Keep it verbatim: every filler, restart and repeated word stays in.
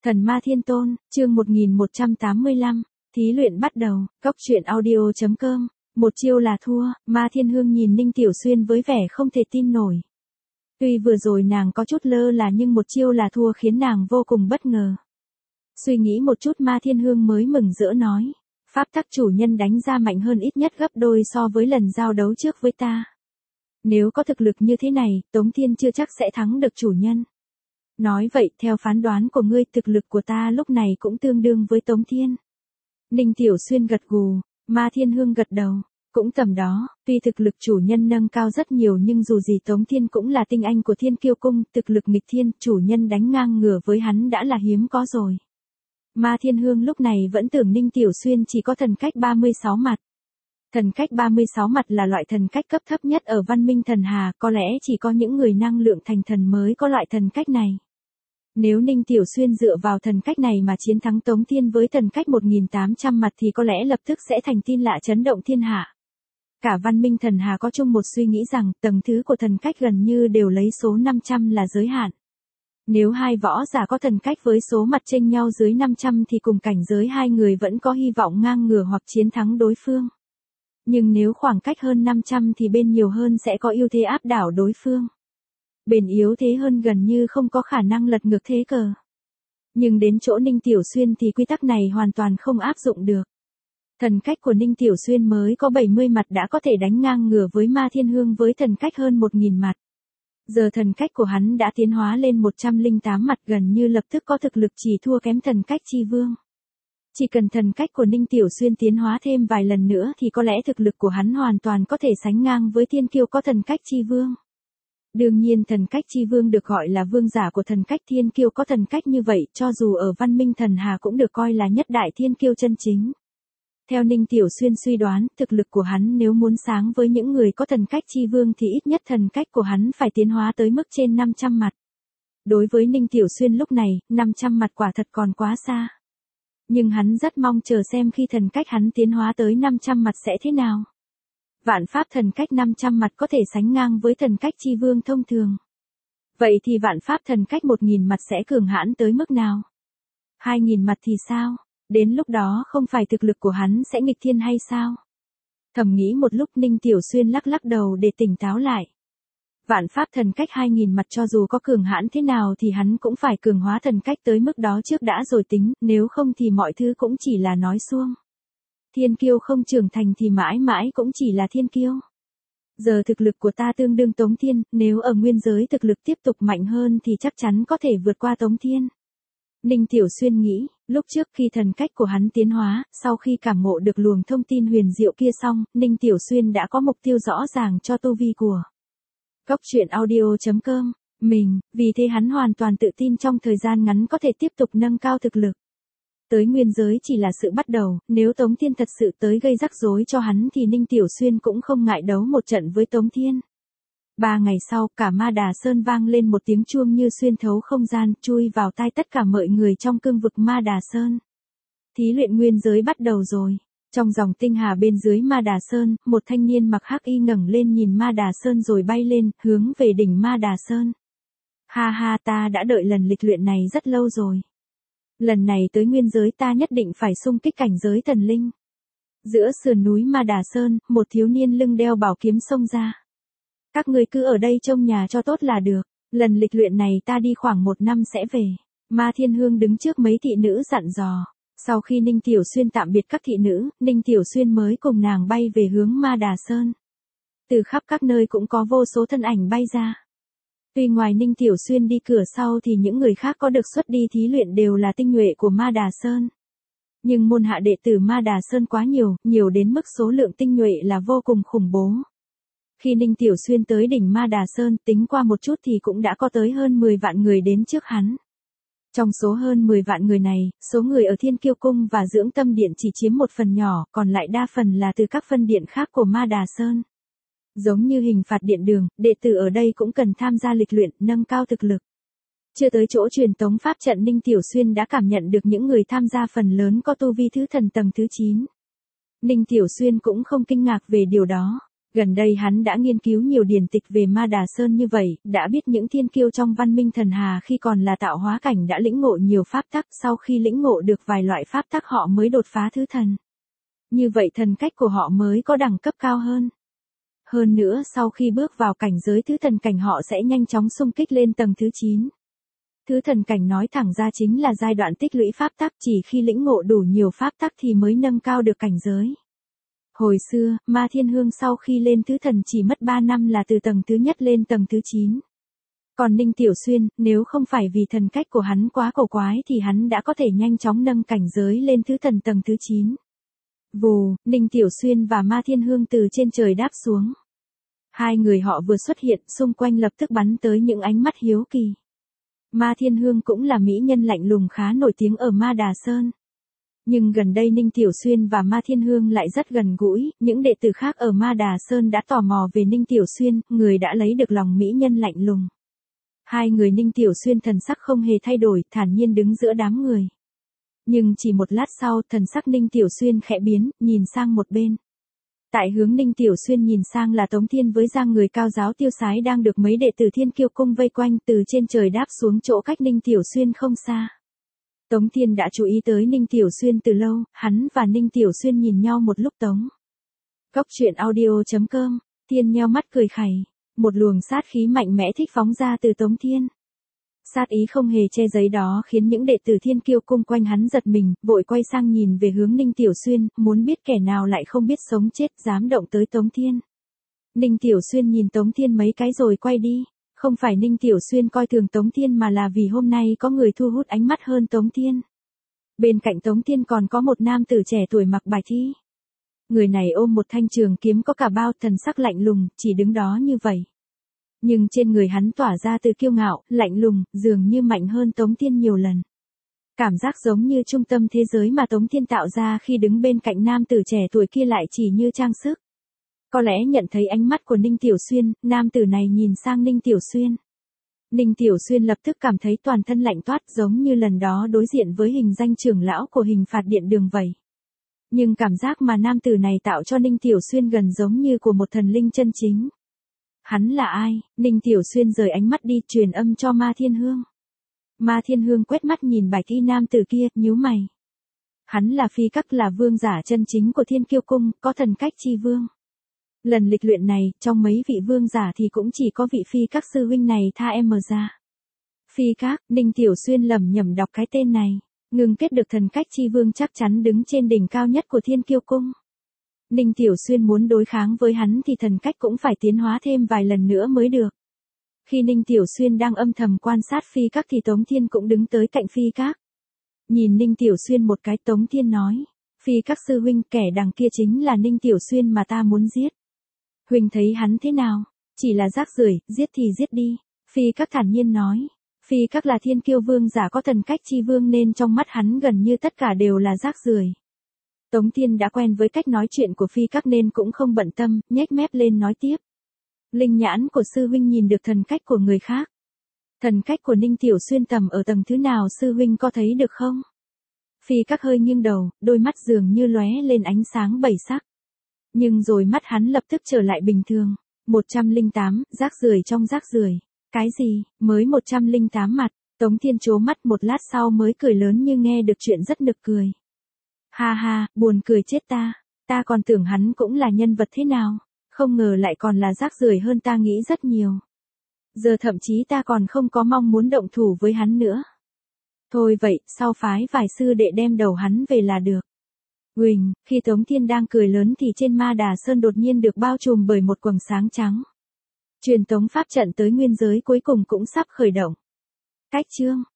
Thần Ma Thiên Tôn, chương một nghìn một trăm tám mươi lăm, thí luyện bắt đầu, góc truyện audio chấm com, một chiêu là thua, Ma Thiên Hương nhìn Ninh Tiểu Xuyên với vẻ không thể tin nổi. Tuy vừa rồi nàng có chút lơ là nhưng một chiêu là thua khiến nàng vô cùng bất ngờ. Suy nghĩ một chút Ma Thiên Hương mới mừng rỡ nói, pháp tắc chủ nhân đánh ra mạnh hơn ít nhất gấp đôi so với lần giao đấu trước với ta. Nếu có thực lực như thế này, Tống Thiên chưa chắc sẽ thắng được chủ nhân. Nói vậy, theo phán đoán của ngươi, thực lực của ta lúc này cũng tương đương với Tống Thiên. Ninh Tiểu Xuyên gật gù, Ma Thiên Hương gật đầu, cũng tầm đó, tuy thực lực chủ nhân nâng cao rất nhiều nhưng dù gì Tống Thiên cũng là tinh anh của Thiên Kiêu Cung, thực lực nghịch thiên, chủ nhân đánh ngang ngửa với hắn đã là hiếm có rồi. Ma Thiên Hương lúc này vẫn tưởng Ninh Tiểu Xuyên chỉ có thần cách ba mươi sáu mặt. Thần cách ba mươi sáu mặt là loại thần cách cấp thấp nhất ở văn minh thần hà, có lẽ chỉ có những người năng lượng thành thần mới có loại thần cách này. Nếu Ninh Tiểu Xuyên dựa vào thần cách này mà chiến thắng Tống Thiên với thần cách một nghìn tám trăm mặt thì có lẽ lập tức sẽ thành tin lạ chấn động thiên hạ. Cả văn minh thần hà có chung một suy nghĩ rằng tầng thứ của thần cách gần như đều lấy số năm trăm là giới hạn. Nếu hai võ giả có thần cách với số mặt chênh nhau dưới năm trăm thì cùng cảnh giới hai người vẫn có hy vọng ngang ngửa hoặc chiến thắng đối phương. Nhưng nếu khoảng cách hơn năm trăm thì bên nhiều hơn sẽ có ưu thế áp đảo đối phương. Bên yếu thế hơn gần như không có khả năng lật ngược thế cờ. Nhưng đến chỗ Ninh Tiểu Xuyên thì quy tắc này hoàn toàn không áp dụng được. Thần cách của Ninh Tiểu Xuyên mới có bảy mươi mặt đã có thể đánh ngang ngửa với Ma Thiên Hương với thần cách hơn một nghìn mặt. Giờ thần cách của hắn đã tiến hóa lên một trăm lẻ tám mặt, gần như lập tức có thực lực chỉ thua kém thần cách Chi Vương. Chỉ cần thần cách của Ninh Tiểu Xuyên tiến hóa thêm vài lần nữa thì có lẽ thực lực của hắn hoàn toàn có thể sánh ngang với thiên kiêu có thần cách Chi Vương. Đương nhiên thần cách Chi Vương được gọi là vương giả của thần cách thiên kiêu có thần cách như vậy, cho dù ở văn minh thần hà cũng được coi là nhất đại thiên kiêu chân chính. Theo Ninh Tiểu Xuyên suy đoán, thực lực của hắn nếu muốn sáng với những người có thần cách Chi Vương thì ít nhất thần cách của hắn phải tiến hóa tới mức trên năm trăm mặt. Đối với Ninh Tiểu Xuyên lúc này, năm trăm mặt quả thật còn quá xa. Nhưng hắn rất mong chờ xem khi thần cách hắn tiến hóa tới năm trăm mặt sẽ thế nào. Vạn pháp thần cách năm trăm mặt có thể sánh ngang với thần cách Chi Vương thông thường. Vậy thì vạn pháp thần cách một nghìn mặt sẽ cường hãn tới mức nào? hai nghìn mặt thì sao? Đến lúc đó không phải thực lực của hắn sẽ nghịch thiên hay sao? Thầm nghĩ một lúc Ninh Tiểu Xuyên lắc lắc đầu để tỉnh táo lại. Vạn pháp thần cách hai nghìn mặt cho dù có cường hãn thế nào thì hắn cũng phải cường hóa thần cách tới mức đó trước đã rồi tính, nếu không thì mọi thứ cũng chỉ là nói suông. Thiên kiêu không trưởng thành thì mãi mãi cũng chỉ là thiên kiêu. Giờ thực lực của ta tương đương Tống Thiên, nếu ở nguyên giới thực lực tiếp tục mạnh hơn thì chắc chắn có thể vượt qua Tống Thiên. Ninh Tiểu Xuyên nghĩ, lúc trước khi thần cách của hắn tiến hóa, sau khi cảm ngộ được luồng thông tin huyền diệu kia xong, Ninh Tiểu Xuyên đã có mục tiêu rõ ràng cho tu vi của góc truyện audio chấm com, mình, vì thế hắn hoàn toàn tự tin trong thời gian ngắn có thể tiếp tục nâng cao thực lực. Tới nguyên giới chỉ là sự bắt đầu, nếu Tống Thiên thật sự tới gây rắc rối cho hắn thì Ninh Tiểu Xuyên cũng không ngại đấu một trận với Tống Thiên. Ba ngày sau, cả Ma Đà Sơn vang lên một tiếng chuông như xuyên thấu không gian, chui vào tai tất cả mọi người trong cương vực Ma Đà Sơn. Thí luyện nguyên giới bắt đầu rồi. Trong dòng tinh hà bên dưới Ma Đà Sơn, một thanh niên mặc hắc y ngẩng lên nhìn Ma Đà Sơn rồi bay lên, hướng về đỉnh Ma Đà Sơn. Ha ha, ta đã đợi lần lịch luyện này rất lâu rồi. Lần này tới nguyên giới ta nhất định phải xung kích cảnh giới thần linh. Giữa sườn núi Ma Đà Sơn, một thiếu niên lưng đeo bảo kiếm xông ra. Các người cứ ở đây trông nhà cho tốt là được, lần lịch luyện này ta đi khoảng một năm sẽ về. Ma Thiên Hương đứng trước mấy thị nữ dặn dò. Sau khi Ninh Tiểu Xuyên tạm biệt các thị nữ, Ninh Tiểu Xuyên mới cùng nàng bay về hướng Ma Đà Sơn. Từ khắp các nơi cũng có vô số thân ảnh bay ra. Tuy ngoài Ninh Tiểu Xuyên đi cửa sau thì những người khác có được xuất đi thí luyện đều là tinh nhuệ của Ma Đà Sơn. Nhưng môn hạ đệ tử Ma Đà Sơn quá nhiều, nhiều đến mức số lượng tinh nhuệ là vô cùng khủng bố. Khi Ninh Tiểu Xuyên tới đỉnh Ma Đà Sơn, tính qua một chút thì cũng đã có tới hơn mười vạn người đến trước hắn. Trong số hơn mười vạn người này, số người ở Thiên Kiêu Cung và Dưỡng Tâm Điện chỉ chiếm một phần nhỏ, còn lại đa phần là từ các phân điện khác của Ma Đà Sơn. Giống như hình phạt điện đường, đệ tử ở đây cũng cần tham gia lịch luyện, nâng cao thực lực. Chưa tới chỗ truyền tống pháp trận Ninh Tiểu Xuyên đã cảm nhận được những người tham gia phần lớn có tu vi thứ thần tầng thứ chín. Ninh Tiểu Xuyên cũng không kinh ngạc về điều đó. Gần đây hắn đã nghiên cứu nhiều điển tịch về Ma Đà Sơn như vậy, đã biết những thiên kiêu trong văn minh thần hà khi còn là tạo hóa cảnh đã lĩnh ngộ nhiều pháp tắc, sau khi lĩnh ngộ được vài loại pháp tắc họ mới đột phá thứ thần. Như vậy thần cách của họ mới có đẳng cấp cao hơn. Hơn nữa sau khi bước vào cảnh giới thứ thần cảnh họ sẽ nhanh chóng xung kích lên tầng thứ chín. Thứ thần cảnh nói thẳng ra chính là giai đoạn tích lũy pháp tắc, chỉ khi lĩnh ngộ đủ nhiều pháp tắc thì mới nâng cao được cảnh giới. Hồi xưa, Ma Thiên Hương sau khi lên thứ thần chỉ mất ba năm là từ tầng thứ nhất lên tầng thứ chín. Còn Ninh Tiểu Xuyên, nếu không phải vì thần cách của hắn quá cổ quái thì hắn đã có thể nhanh chóng nâng cảnh giới lên thứ thần tầng thứ chín. Vù, Ninh Tiểu Xuyên và Ma Thiên Hương từ trên trời đáp xuống. Hai người họ vừa xuất hiện, xung quanh lập tức bắn tới những ánh mắt hiếu kỳ. Ma Thiên Hương cũng là mỹ nhân lạnh lùng khá nổi tiếng ở Ma Đà Sơn. Nhưng gần đây Ninh Tiểu Xuyên và Ma Thiên Hương lại rất gần gũi, những đệ tử khác ở Ma Đà Sơn đã tò mò về Ninh Tiểu Xuyên, người đã lấy được lòng mỹ nhân lạnh lùng. Hai người Ninh Tiểu Xuyên thần sắc không hề thay đổi, thản nhiên đứng giữa đám người. Nhưng chỉ một lát sau, thần sắc Ninh Tiểu Xuyên khẽ biến, nhìn sang một bên. Tại hướng Ninh Tiểu Xuyên nhìn sang là Tống Thiên với dáng người cao giáo tiêu sái đang được mấy đệ tử Thiên Kiêu Cung vây quanh, từ trên trời đáp xuống chỗ cách Ninh Tiểu Xuyên không xa. Tống Thiên đã chú ý tới Ninh Tiểu Xuyên từ lâu, hắn và Ninh Tiểu Xuyên nhìn nhau một lúc tống. Góc truyện audio chấm com, Thiên nheo mắt cười khẩy, một luồng sát khí mạnh mẽ thích phóng ra từ Tống Thiên. Sát ý không hề che giấu đó khiến những đệ tử Thiên Kiêu Cung quanh hắn giật mình, vội quay sang nhìn về hướng Ninh Tiểu Xuyên, muốn biết kẻ nào lại không biết sống chết dám động tới Tống Thiên. Ninh Tiểu Xuyên nhìn Tống Thiên mấy cái rồi quay đi, không phải Ninh Tiểu Xuyên coi thường Tống Thiên mà là vì hôm nay có người thu hút ánh mắt hơn Tống Thiên. Bên cạnh Tống Thiên còn có một nam tử trẻ tuổi mặc bài thi. Người này ôm một thanh trường kiếm có cả bao, thần sắc lạnh lùng, chỉ đứng đó như vậy. Nhưng trên người hắn tỏa ra từ kiêu ngạo, lạnh lùng, dường như mạnh hơn Tống Thiên nhiều lần. Cảm giác giống như trung tâm thế giới mà Tống Thiên tạo ra khi đứng bên cạnh nam tử trẻ tuổi kia lại chỉ như trang sức. Có lẽ nhận thấy ánh mắt của Ninh Tiểu Xuyên, nam tử này nhìn sang Ninh Tiểu Xuyên. Ninh Tiểu Xuyên lập tức cảm thấy toàn thân lạnh toát giống như lần đó đối diện với hình danh trưởng lão của hình phạt điện đường vậy. Nhưng cảm giác mà nam tử này tạo cho Ninh Tiểu Xuyên gần giống như của một thần linh chân chính. Hắn là ai? Ninh Tiểu Xuyên rời ánh mắt đi truyền âm cho Ma Thiên Hương. Ma Thiên Hương quét mắt nhìn bài thi nam tử kia, nhíu mày. Hắn là phi các là vương giả chân chính của Thiên Kiêu Cung, có thần cách chi vương. Lần lịch luyện này, trong mấy vị vương giả thì cũng chỉ có vị phi các sư huynh này tha em mở ra. Phi các, Ninh Tiểu Xuyên lẩm nhẩm đọc cái tên này, ngừng kết được thần cách chi vương chắc chắn đứng trên đỉnh cao nhất của Thiên Kiêu Cung. Ninh Tiểu Xuyên muốn đối kháng với hắn thì thần cách cũng phải tiến hóa thêm vài lần nữa mới được. Khi Ninh Tiểu Xuyên đang âm thầm quan sát phi các thì Tống Thiên cũng đứng tới cạnh phi các. Nhìn Ninh Tiểu Xuyên một cái, Tống Thiên nói, phi các sư huynh, kẻ đằng kia chính là Ninh Tiểu Xuyên mà ta muốn giết. Huynh thấy hắn thế nào? Chỉ là rác rưởi, giết thì giết đi. Phi các thản nhiên nói. Phi các là Thiên Kiêu vương giả có thần cách chi vương nên trong mắt hắn gần như tất cả đều là rác rưởi. Tống Thiên đã quen với cách nói chuyện của phi các nên cũng không bận tâm, nhếch mép lên nói tiếp. Linh nhãn của sư huynh nhìn được thần cách của người khác. Thần cách của Ninh Tiểu Xuyên tầm ở tầng thứ nào sư huynh có thấy được không? Phi các hơi nghiêng đầu, đôi mắt dường như lóe lên ánh sáng bảy sắc. Nhưng rồi mắt hắn lập tức trở lại bình thường. một trăm lẻ tám, rác rưởi trong rác rưởi. Cái gì, mới một trăm lẻ tám mặt, Tống Thiên trố mắt một lát sau mới cười lớn như nghe được chuyện rất nực cười. Ha ha, buồn cười chết ta, ta còn tưởng hắn cũng là nhân vật thế nào, không ngờ lại còn là rác rưởi hơn ta nghĩ rất nhiều. Giờ thậm chí ta còn không có mong muốn động thủ với hắn nữa. Thôi vậy, sau phái vài sư đệ đem đầu hắn về là được. Huỳnh, khi Tống Thiên đang cười lớn thì trên Ma Đà Sơn đột nhiên được bao trùm bởi một quầng sáng trắng. Truyền tống pháp trận tới nguyên giới cuối cùng cũng sắp khởi động. Cách chương